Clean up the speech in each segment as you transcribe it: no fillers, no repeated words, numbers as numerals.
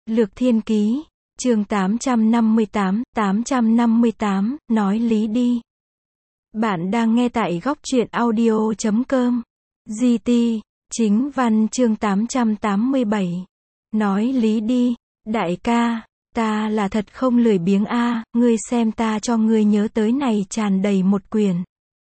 Lược Thiên Ký, chương 858, nói lý đi. Bạn đang nghe tại góc truyện audio.com. GT, chính văn chương 887. Nói lý đi, đại ca, ta là thật không lười biếng a, ngươi xem ta cho ngươi nhớ tới này tràn đầy một quyển.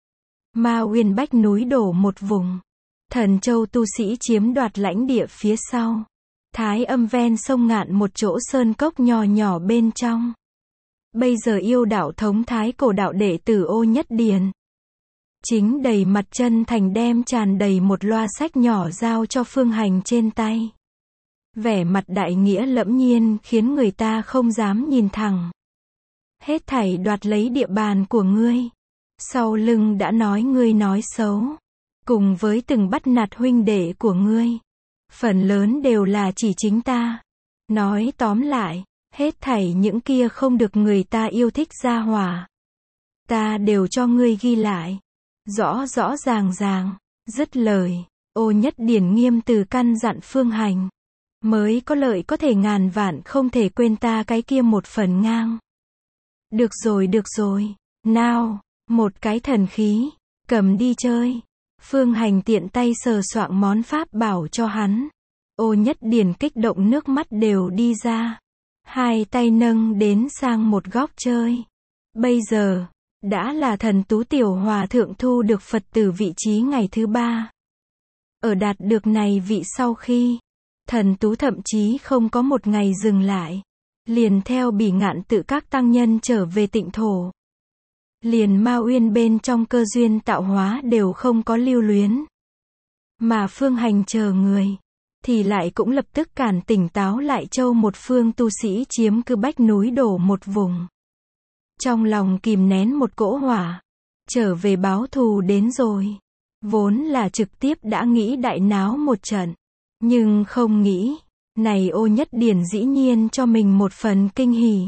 Ma Uyên Bách núi đổ một vùng. Thần Châu tu sĩ chiếm đoạt lãnh địa phía sau. Thái Âm ven sông Ngạn một chỗ sơn cốc nhỏ nhỏ bên trong. Bây giờ yêu đạo thống thái cổ đạo đệ tử Ô Nhất Điền. Chính đầy mặt chân thành đem tràn đầy một loa sách nhỏ giao cho Phương Hành trên tay. Vẻ mặt đại nghĩa lẫm nhiên khiến người ta không dám nhìn thẳng. Hết thảy đoạt lấy địa bàn của ngươi. Sau lưng đã nói ngươi nói xấu. Cùng với từng bắt nạt huynh đệ của ngươi. Phần lớn đều là chỉ chính ta. Nói tóm lại, hết thảy những kia không được người ta yêu thích gia hỏa. Ta đều cho ngươi ghi lại. Rõ rõ ràng. Dứt lời, Ô Nhất Điển nghiêm từ căn dặn Phương Hành. Mới có lợi có thể ngàn vạn không thể quên ta cái kia một phần ngang. Được rồi. Nào, một cái thần khí. Cầm đi chơi. Phương Hành tiện tay sờ soạng món pháp bảo cho hắn. Ô Nhất Điển kích động nước mắt đều đi ra. Hai tay nâng đến sang một góc chơi. Bây giờ, đã là thần tú tiểu hòa thượng thu được Phật tử vị trí ngày thứ 3. Ở đạt được này vị sau khi, thần tú thậm chí không có một ngày dừng lại. Liền theo Bỉ Ngạn tự các tăng nhân trở về Tịnh thổ. Liền Ma Uyên bên trong cơ duyên tạo hóa đều không có lưu luyến. Mà Phương Hành chờ người, thì lại cũng lập tức cản tỉnh táo lại Châu một phương tu sĩ chiếm cứ Bách núi đổ một vùng. Trong lòng kìm nén một cỗ hỏa, trở về báo thù đến rồi. Vốn là trực tiếp đã nghĩ đại náo một trận, nhưng không nghĩ, này Ô Nhất Điển dĩ nhiên cho mình một phần kinh hỉ.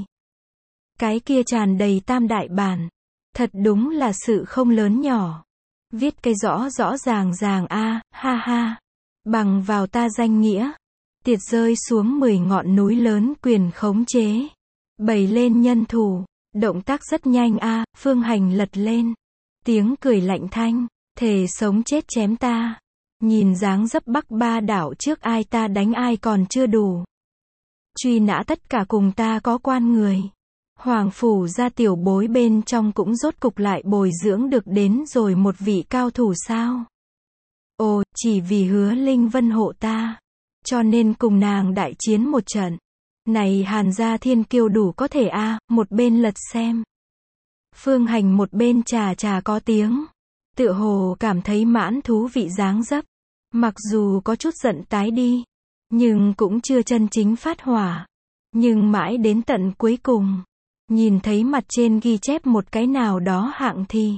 Cái kia tràn đầy tam đại bản, thật đúng là sự không lớn nhỏ. Viết cái rõ ràng a, ha. Bằng vào ta danh nghĩa, tiệt rơi xuống 10 ngọn núi lớn quyền khống chế. Bày lên nhân thủ, động tác rất nhanh a. Phương Hành lật lên. Tiếng cười lạnh thanh, thề sống chết chém ta. Nhìn dáng dấp Bắc Ba đảo trước ai ta đánh ai còn chưa đủ. Truy nã tất cả cùng ta có quan người. Hoàng phủ gia tiểu bối bên trong cũng rốt cục lại bồi dưỡng được đến rồi một vị cao thủ sao. Ồ, chỉ vì Hứa Linh Vân hộ ta, cho nên cùng nàng đại chiến một trận. Này Hàn gia thiên kiêu đủ có thể a. Một bên lật xem. Phương Hành một bên trà có tiếng. Tựa hồ cảm thấy mãn thú vị dáng dấp. Mặc dù có chút giận tái đi, nhưng cũng chưa chân chính phát hỏa. Nhưng mãi đến tận cuối cùng, nhìn thấy mặt trên ghi chép một cái nào đó hạng thì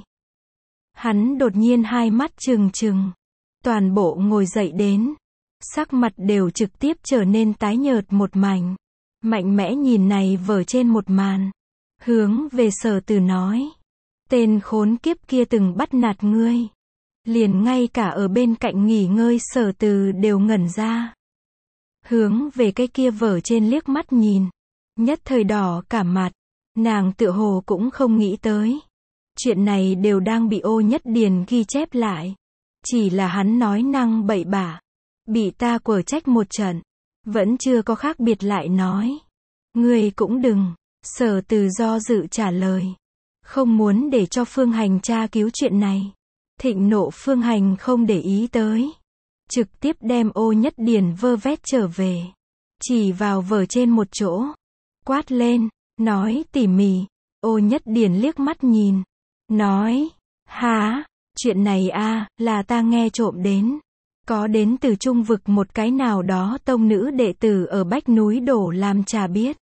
hắn đột nhiên hai mắt trừng. Toàn bộ ngồi dậy đến. Sắc mặt đều trực tiếp trở nên tái nhợt một mảnh. Mạnh mẽ nhìn này vở trên một màn. Hướng về Sở Từ nói. Tên khốn kiếp kia từng bắt nạt ngươi. Liền ngay cả ở bên cạnh nghỉ ngơi Sở Từ đều ngẩn ra. Hướng về cái kia vở trên liếc mắt nhìn. Nhất thời đỏ cả mặt. Nàng tựa hồ cũng không nghĩ tới. Chuyện này đều đang bị Ô Nhất Điền ghi chép lại. Chỉ là hắn nói năng bậy bạ. Bị ta quở trách một trận. Vẫn chưa có khác biệt lại nói. Ngươi cũng đừng. Sở Từ do dự trả lời. Không muốn để cho Phương Hành tra cứu chuyện này. Thịnh nộ Phương Hành không để ý tới. Trực tiếp đem Ô Nhất Điển vơ vét trở về. Chỉ vào vở trên một chỗ. Quát lên. Nói tỉ mỉ. Ô Nhất Điển liếc mắt nhìn. Nói. Hả? Chuyện này a, là ta nghe trộm đến. Có đến từ Trung vực một cái nào đó tông nữ đệ tử ở Bách núi đổ làm trà biết.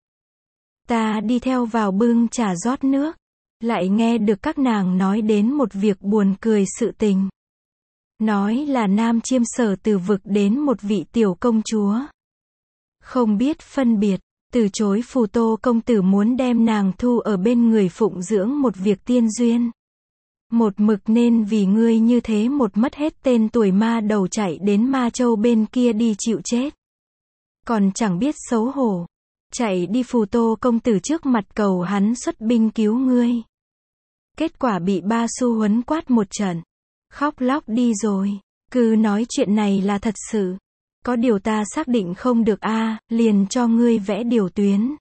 Ta đi theo vào bưng trà rót nước. Lại nghe được các nàng nói đến một việc buồn cười sự tình. Nói là Nam Chiêm Sở từ vực đến một vị tiểu công chúa. Không biết phân biệt, từ chối Phù Tô công tử muốn đem nàng thu ở bên người phụng dưỡng một việc tiên duyên. Một mực nên vì ngươi như thế một mất hết tên tuổi ma đầu chạy đến Ma Châu bên kia đi chịu chết. Còn chẳng biết xấu hổ, chạy đi Phù Tô công tử trước mặt cầu hắn xuất binh cứu ngươi. Kết quả bị Ba Su huấn quát một trận. Khóc lóc đi rồi. Cứ nói chuyện này là thật sự. Có điều ta xác định không được liền cho ngươi vẽ điều tuyến.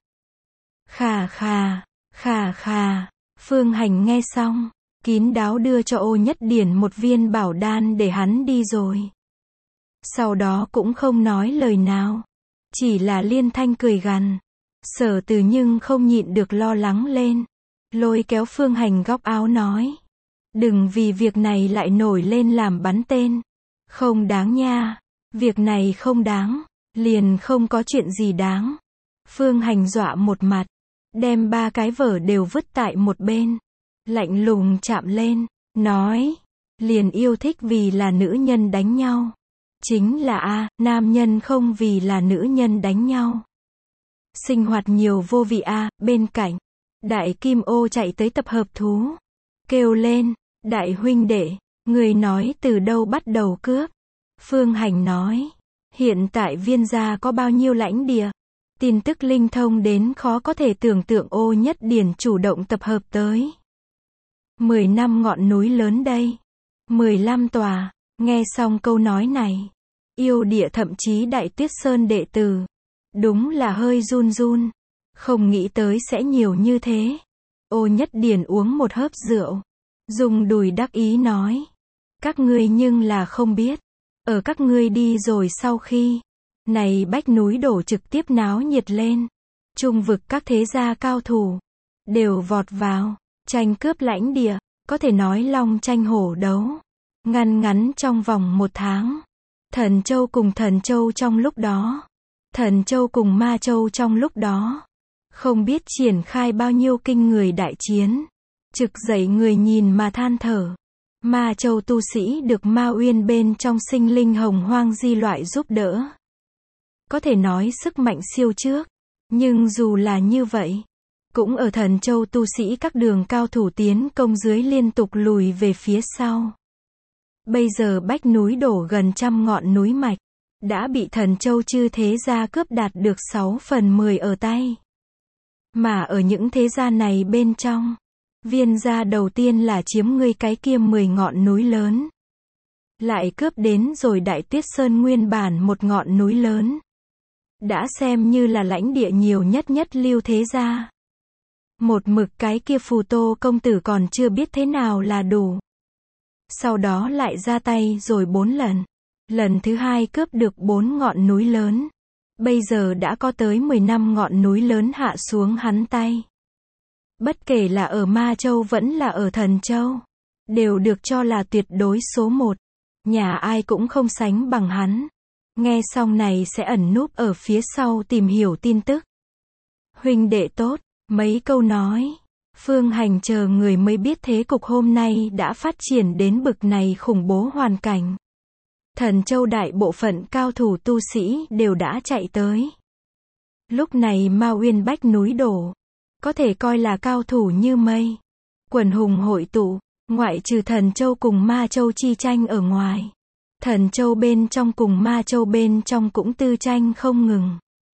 Khà khà, khà khà. Phương Hành nghe xong, kín đáo đưa cho Ô Nhất Điển một viên bảo đan để hắn đi rồi. Sau đó cũng không nói lời nào. Chỉ là liên thanh cười gằn. Sở Từ nhưng không nhịn được lo lắng lên. Lôi kéo Phương Hành góc áo nói. Đừng vì việc này lại nổi lên làm bắn tên. Không đáng nha. Việc này không đáng. Liền không có chuyện gì đáng. Phương Hành dọa một mặt. Đem 3 cái vở đều vứt tại một bên. Lạnh lùng chạm lên. Nói. Liền yêu thích vì là nữ nhân đánh nhau. Chính là nam nhân không vì là nữ nhân đánh nhau. Sinh hoạt nhiều vô vị bên cạnh. Đại Kim Ô chạy tới tập hợp thú. Kêu lên. Đại huynh đệ. Người nói từ đâu bắt đầu cướp. Phương Hành nói. Hiện tại Viên gia có bao nhiêu lãnh địa. Tin tức linh thông đến khó có thể tưởng tượng. Ô Nhất Điển chủ động tập hợp tới. 10 năm ngọn núi lớn đây. 15 tòa. Nghe xong câu nói này. Yêu Địa thậm chí Đại Tuyết Sơn đệ tử. Đúng là hơi run run. Không nghĩ tới sẽ nhiều như thế. Ô Nhất Điển uống một hớp rượu. Dùng đùi đắc ý nói. Các ngươi nhưng là không biết. Ở các ngươi đi rồi sau khi. Này Bách núi đổ trực tiếp náo nhiệt lên. Trung vực các thế gia cao thủ. Đều vọt vào. Tranh cướp lãnh địa. Có thể nói long tranh hổ đấu. Ngắn trong vòng 1 tháng. Thần Châu cùng Thần Châu trong lúc đó. Thần Châu cùng Ma Châu trong lúc đó. Không biết triển khai bao nhiêu kinh người đại chiến. Trực dậy người nhìn mà than thở. Ma Châu tu sĩ được Ma Uyên bên trong sinh linh hồng hoang di loại giúp đỡ. Có thể nói sức mạnh siêu trước. Nhưng dù là như vậy. Cũng ở Thần Châu tu sĩ các đường cao thủ tiến công dưới liên tục lùi về phía sau. Bây giờ Bách núi đổ gần 100 ngọn núi mạch. Đã bị Thần Châu chư thế gia cướp đạt được 6/10 ở tay. Mà ở những thế gia này bên trong. Viên gia đầu tiên là chiếm ngươi cái kia 10 ngọn núi lớn. Lại cướp đến rồi Đại Tuyết Sơn nguyên bản một ngọn núi lớn. Đã xem như là lãnh địa nhiều nhất lưu thế gia. Một mực cái kia Phù Tô công tử còn chưa biết thế nào là đủ. Sau đó lại ra tay rồi 4 lần. Lần thứ 2 cướp được 4 ngọn núi lớn. Bây giờ đã có tới 15 ngọn núi lớn hạ xuống hắn tay. Bất kể là ở Ma Châu vẫn là ở Thần Châu. Đều được cho là tuyệt đối số 1. Nhà ai cũng không sánh bằng hắn. Nghe xong này sẽ ẩn núp ở phía sau tìm hiểu tin tức. Huynh đệ tốt, mấy câu nói. Phương Hành chờ người mới biết thế cục hôm nay đã phát triển đến bực này khủng bố hoàn cảnh. Thần Châu đại bộ phận cao thủ tu sĩ đều đã chạy tới. Lúc này Ma Uyên Bách núi đổ. Có thể coi là cao thủ như mây. Quần hùng hội tụ, ngoại trừ Thần Châu cùng Ma Châu chi tranh ở ngoài. Thần Châu bên trong cùng Ma Châu bên trong cũng tư tranh không ngừng.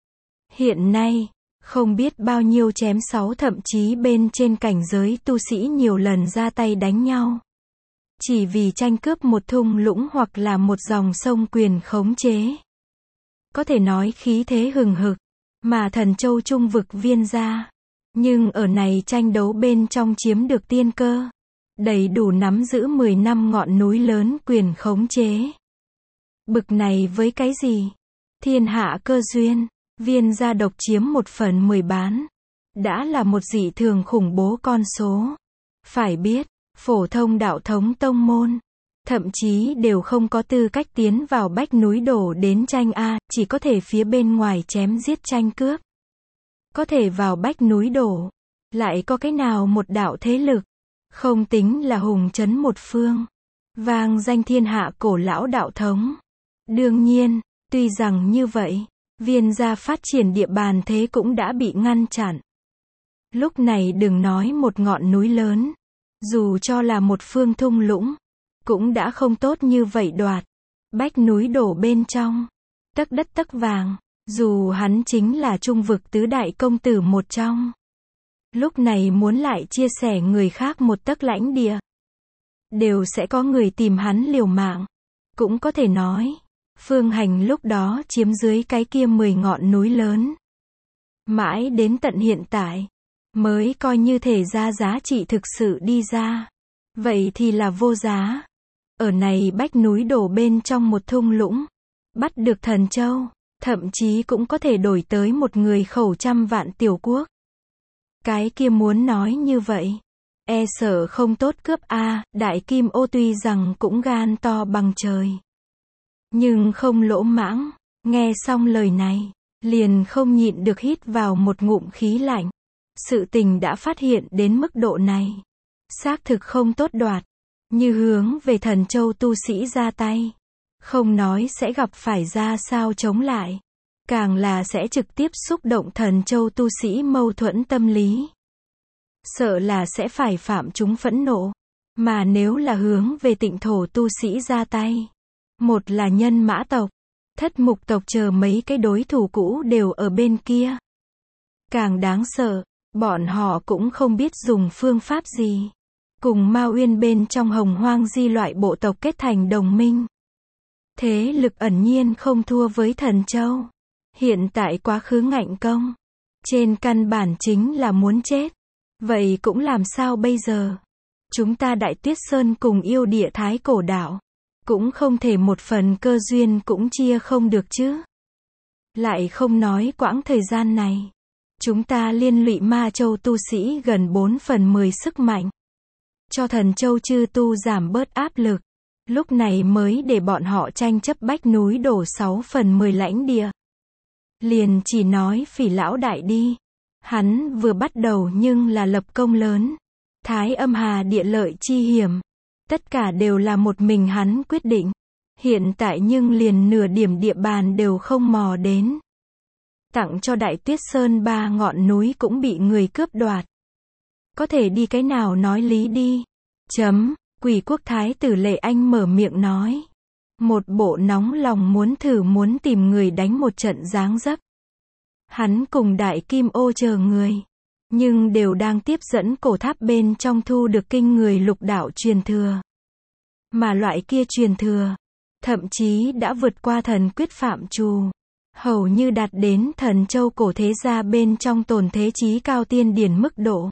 Hiện nay, không biết bao nhiêu chém 6 thậm chí bên trên cảnh giới tu sĩ nhiều lần ra tay đánh nhau. Chỉ vì tranh cướp một thung lũng hoặc là một dòng sông quyền khống chế. Có thể nói khí thế hừng hực, mà Thần Châu trung vực Viên gia. Nhưng ở này tranh đấu bên trong chiếm được tiên cơ. Đầy đủ nắm giữ 10 năm ngọn núi lớn quyền khống chế. Bực này với cái gì? Thiên hạ cơ duyên. Viên gia độc chiếm 1/10 bán. Đã là một dị thường khủng bố con số. Phải biết, phổ thông đạo thống tông môn. Thậm chí đều không có tư cách tiến vào Bách núi đổ đến tranh chỉ có thể phía bên ngoài chém giết tranh cướp. Có thể vào Bách núi đổ. Lại có cái nào một đạo thế lực. Không tính là hùng trấn một phương. Vang danh thiên hạ cổ lão đạo thống. Đương nhiên, tuy rằng như vậy, Viên gia phát triển địa bàn thế cũng đã bị ngăn chặn. Lúc này đừng nói một ngọn núi lớn. Dù cho là một phương thung lũng. Cũng đã không tốt như vậy đoạt. Bách núi đổ bên trong. Tấc đất tấc vàng. Dù hắn chính là trung vực tứ đại công tử một trong. Lúc này muốn lại chia sẻ người khác một tấc lãnh địa. Đều sẽ có người tìm hắn liều mạng. Cũng có thể nói, Phương Hành lúc đó chiếm dưới cái kia 10 ngọn núi lớn. Mãi đến tận hiện tại, mới coi như thể ra giá trị thực sự đi ra. Vậy thì là vô giá. Ở này bách núi đổ bên trong một thung lũng, bắt được thần châu, thậm chí cũng có thể đổi tới một người khẩu 100 vạn tiểu quốc. Cái kia muốn nói như vậy, e sợ không tốt cướp a. Đại Kim Ô tuy rằng cũng gan to bằng trời, nhưng không lỗ mãng. Nghe xong lời này, liền không nhịn được hít vào một ngụm khí lạnh. Sự tình đã phát hiện đến mức độ này, xác thực không tốt đoạt. Như hướng về thần châu tu sĩ ra tay, không nói sẽ gặp phải ra sao chống lại, càng là sẽ trực tiếp xúc động thần châu tu sĩ mâu thuẫn tâm lý. Sợ là sẽ phải phạm chúng phẫn nộ. Mà nếu là hướng về tịnh thổ tu sĩ ra tay, một là nhân mã tộc, thất mục tộc chờ mấy cái đối thủ cũ đều ở bên kia. Càng đáng sợ, bọn họ cũng không biết dùng phương pháp gì. Cùng Ma Uyên bên trong Hồng Hoang Di loại bộ tộc kết thành đồng minh. Thế lực ẩn nhiên không thua với thần châu. Hiện tại quá khứ ngạnh công. Trên căn bản chính là muốn chết. Vậy cũng làm sao bây giờ? Chúng ta Đại Tuyết Sơn cùng yêu địa Thái Cổ Đảo. Cũng không thể một phần cơ duyên cũng chia không được chứ. Lại không nói quãng thời gian này. Chúng ta liên lụy Ma Châu tu sĩ gần 4/10 sức mạnh. Cho thần châu chư tu giảm bớt áp lực. Lúc này mới để bọn họ tranh chấp bách núi đổ 6/10 lãnh địa. Liền chỉ nói Phỉ lão đại đi. Hắn vừa bắt đầu nhưng là lập công lớn. Thái Âm Hà địa lợi chi hiểm. Tất cả đều là một mình hắn quyết định. Hiện tại nhưng liền nửa điểm địa bàn đều không mò đến. Tặng cho Đại Tuyết Sơn 3 ngọn núi cũng bị người cướp đoạt. Có thể đi cái nào nói lý đi. Quỷ quốc thái tử Lệ Anh mở miệng nói. Một bộ nóng lòng muốn thử muốn tìm người đánh một trận dáng dấp. Hắn cùng Đại Kim Ô chờ người. Nhưng đều đang tiếp dẫn cổ tháp bên trong thu được kinh người lục đạo truyền thừa. Mà loại kia truyền thừa, thậm chí đã vượt qua thần quyết phạm trù. Hầu như đạt đến thần châu cổ thế gia bên trong tồn thế chí cao tiên điển mức độ.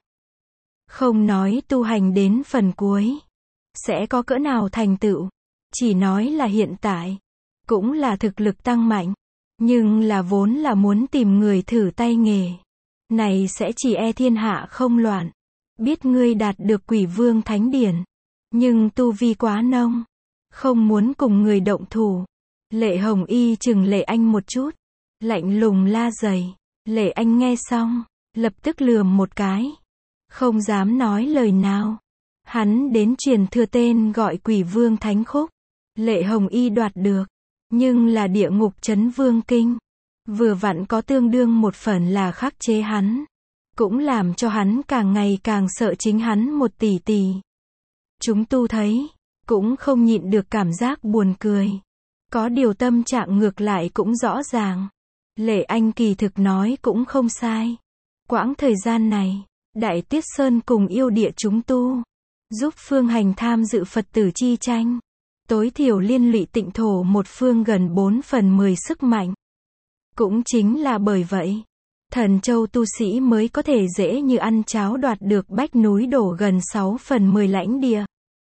Không nói tu hành đến phần cuối sẽ có cỡ nào thành tựu, chỉ nói là hiện tại cũng là thực lực tăng mạnh, nhưng là vốn là muốn tìm người thử tay nghề. Này sẽ chỉ e thiên hạ không loạn. Biết ngươi đạt được Quỷ Vương Thánh Điển, nhưng tu vi quá nông, không muốn cùng người động thủ. Lệ Hồng Y chừng Lệ Anh một chút, lạnh lùng la dày. Lệ Anh nghe xong, lập tức lườm một cái, không dám nói lời nào. Hắn đến truyền thừa tên gọi Quỷ Vương Thánh Khúc. Lệ Hồng Y đoạt được, nhưng là Địa Ngục Chấn Vương Kinh. Vừa vặn có tương đương một phần là khắc chế hắn, cũng làm cho hắn càng ngày càng sợ chính hắn một tỷ tỷ. Chúng tu thấy, cũng không nhịn được cảm giác buồn cười. Có điều tâm trạng ngược lại cũng rõ ràng. Lệ Anh kỳ thực nói cũng không sai. Quãng thời gian này, Đại Tuyết Sơn cùng yêu địa chúng tu, giúp Phương Hành tham dự Phật tử chi tranh. Tối thiểu liên lụy tịnh thổ một phương gần 4/10 sức mạnh. Cũng chính là bởi vậy, thần châu tu sĩ mới có thể dễ như ăn cháo đoạt được bách núi đổ gần 6/10 lãnh địa.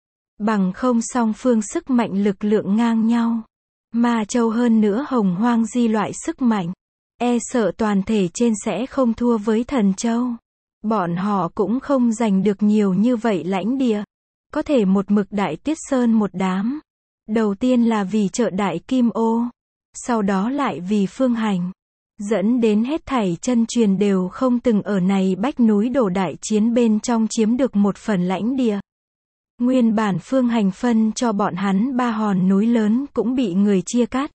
Bằng không song phương sức mạnh lực lượng ngang nhau. Ma Châu hơn nữa Hồng Hoang Di loại sức mạnh, e sợ toàn thể trên sẽ không thua với thần châu. Bọn họ cũng không giành được nhiều như vậy lãnh địa. Có thể một mực Đại Tuyết Sơn một đám. Đầu tiên là vì trợ Đại Kim Ô, sau đó lại vì Phương Hành. Dẫn đến hết thảy chân truyền đều không từng ở này bách núi đổ đại chiến bên trong chiếm được một phần lãnh địa. Nguyên bản Phương Hành phân cho bọn hắn 3 hòn núi lớn cũng bị người chia cắt.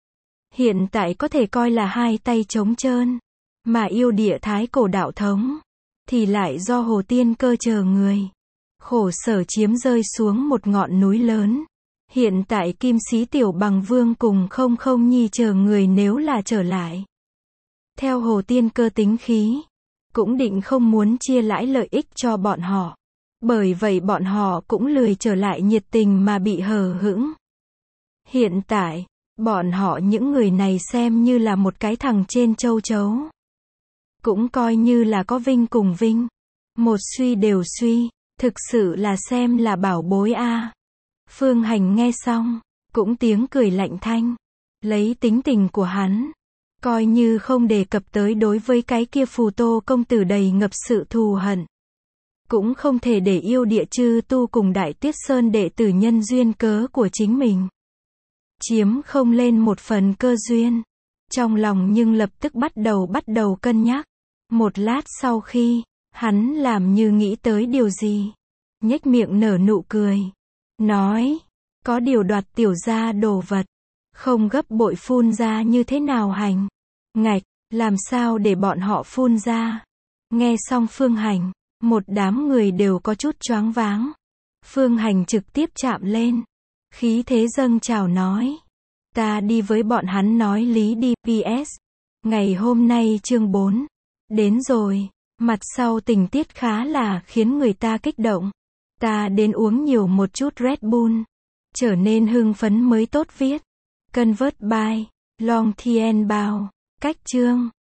Hiện tại có thể coi là hai tay trống trơn. Mà yêu địa Thái Cổ đạo thống thì lại do Hồ Tiên Cơ chờ người khổ sở chiếm rơi xuống một ngọn núi lớn. Hiện tại Kim Sĩ Tiểu Bằng Vương cùng Không Không Nhi chờ người nếu là trở lại, Theo Hồ Tiên Cơ tính khí, cũng định không muốn chia lãi lợi ích cho bọn họ. Bởi vậy bọn họ cũng lười trở lại nhiệt tình mà bị hờ hững. Hiện tại, bọn họ những người này xem như là một cái thằng trên châu chấu. Cũng coi như là có vinh cùng vinh. Một suy đều suy, thực sự là xem là bảo bối a. Phương Hành nghe xong, cũng tiếng cười lạnh thanh. Lấy tính tình của hắn, coi như không đề cập tới đối với cái kia Phù Tô công tử đầy ngập sự thù hận. Cũng không thể để yêu địa chư tu cùng Đại Tuyết Sơn đệ tử nhân duyên cớ của chính mình. Chiếm không lên một phần cơ duyên. Trong lòng nhưng lập tức bắt đầu cân nhắc. Một lát sau khi, hắn làm như nghĩ tới điều gì. Nhếch miệng nở nụ cười. Nói, có điều đoạt tiểu gia đồ vật. Không gấp bội phun ra như thế nào hành. Ngạch, làm sao để bọn họ phun ra. Nghe xong Phương Hành, một đám người đều có chút choáng váng. Phương Hành trực tiếp chạm lên. Khí thế dâng trào nói. Ta đi với bọn hắn nói lý đi. PS. Ngày hôm nay chương 4. Đến rồi. Mặt sau tình tiết khá là khiến người ta kích động. Ta đến uống nhiều một chút Red Bull. Trở nên hưng phấn mới tốt viết. Convert by Long Thien Bao. Cách chương.